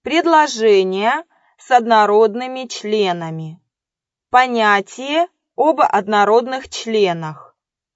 Предложения с однородными членами. Понятие об однородных членах.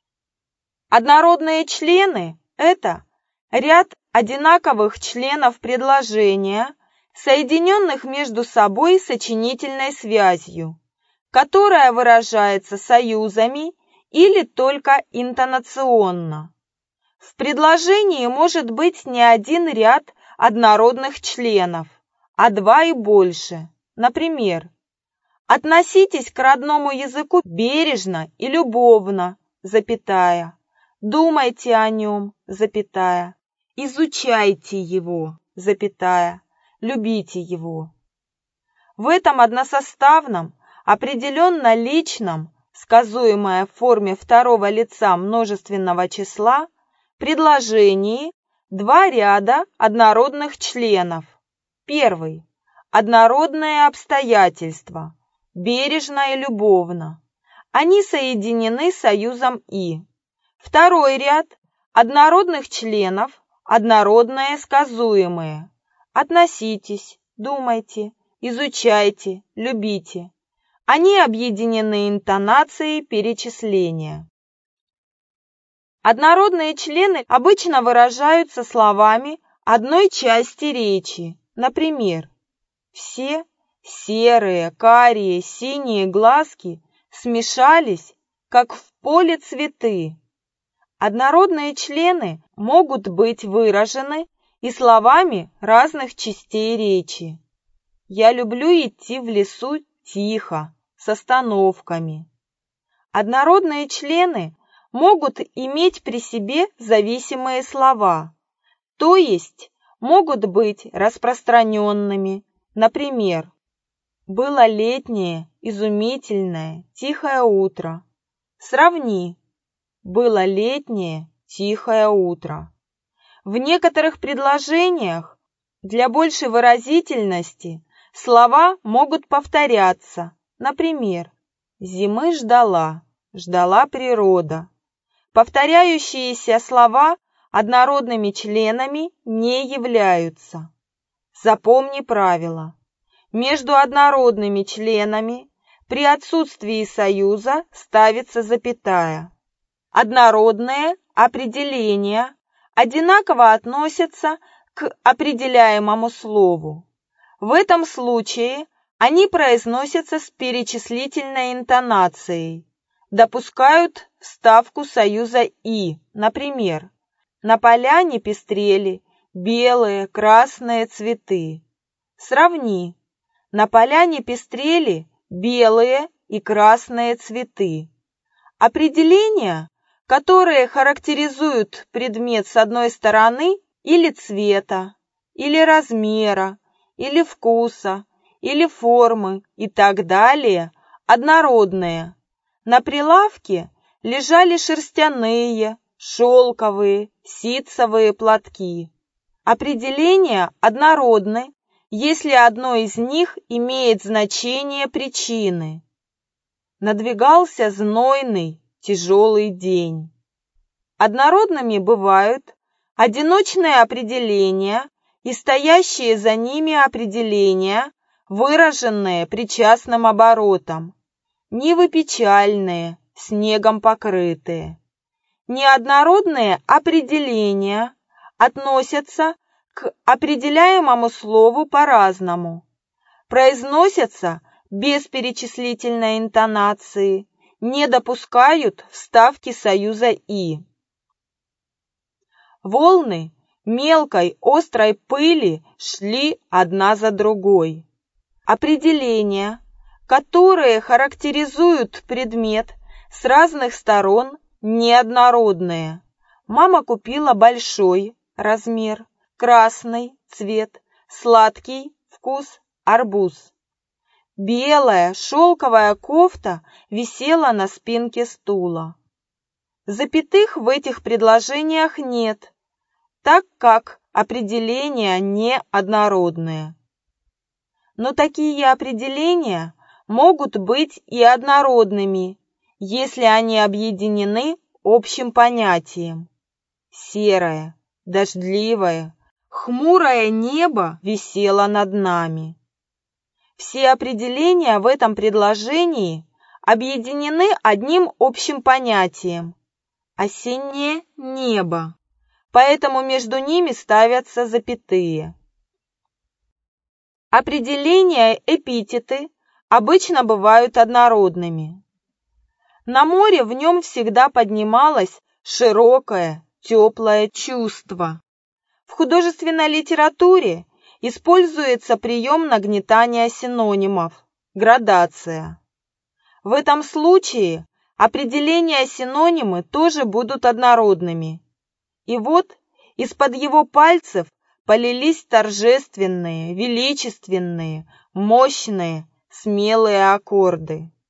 Однородные члены – это ряд одинаковых членов предложения, соединенных между собой сочинительной связью, которая выражается союзами или только интонационно. В предложении может быть не один ряд однородных членов, а два и больше. Например, относитесь к родному языку бережно и любовно, запятая. Думайте о нем, запятая. Изучайте его, запятая. Любите его. В этом односоставном, определенно личном, сказуемое в форме второго лица множественного числа, предложении два ряда однородных членов. Первый – однородное обстоятельство, бережно и любовно. Они соединены союзом «и». Второй ряд однородных членов, однородное сказуемое. Относитесь, думайте, изучайте, любите. Они объединены интонацией перечисления. Однородные члены обычно выражаются словами одной части речи. Например, все серые, карие, синие глазки смешались, как в поле цветы. Однородные члены могут быть выражены и словами разных частей речи. Я люблю идти в лесу тихо, с остановками. Однородные члены могут иметь при себе зависимые слова, то есть могут быть распространенными. Например, было летнее, изумительное, тихое утро. Сравни. Было летнее, тихое утро. В некоторых предложениях для большей выразительности слова могут повторяться. Например, зимы ждала, ждала природа. Повторяющиеся слова однородными членами не являются. Запомни правило. Между однородными членами при отсутствии союза ставится запятая. Однородные определения одинаково относятся к определяемому слову. В этом случае они произносятся с перечислительной интонацией, допускают вставку союза «и». Например, на поляне пестрели белые, красные цветы. Сравни. На поляне пестрели белые и красные цветы. Определения, которые характеризуют предмет с одной стороны или цвета, или размера, или вкуса, или формы и так далее, однородные. На прилавке лежали шерстяные, шелковые, ситцевые платки. Определения однородны, если одно из них имеет значение причины. Надвигался знойный, тяжелый день. Однородными бывают одиночные определения и стоящие за ними определения, выраженные причастным оборотом. Нивы печальные, снегом покрытые. Неоднородные определения относятся к определяемому слову по-разному. Произносятся без перечислительной интонации, не допускают вставки союза «и». Волны мелкой острой пыли шли одна за другой. Определения, которые характеризуют предмет с разных сторон, неоднородные. Мама купила большой размер, красный цвет, сладкий вкус, арбуз. Белая шелковая кофта висела на спинке стула. Запятых в этих предложениях нет, так как определения неоднородные. Но такие определения могут быть и однородными, если они объединены общим понятием. Серое, дождливое, Хмурое небо висело над нами. Все определения в этом предложении объединены одним общим понятием – осеннее небо, поэтому между ними ставятся запятые. Определения эпитеты обычно бывают однородными. На море в нем всегда поднималось широкое, теплое чувство. В художественной литературе используется прием нагнетания синонимов – градация. В этом случае определения-синонимы тоже будут однородными. И вот из-под его пальцев полились торжественные, величественные, мощные, смелые аккорды.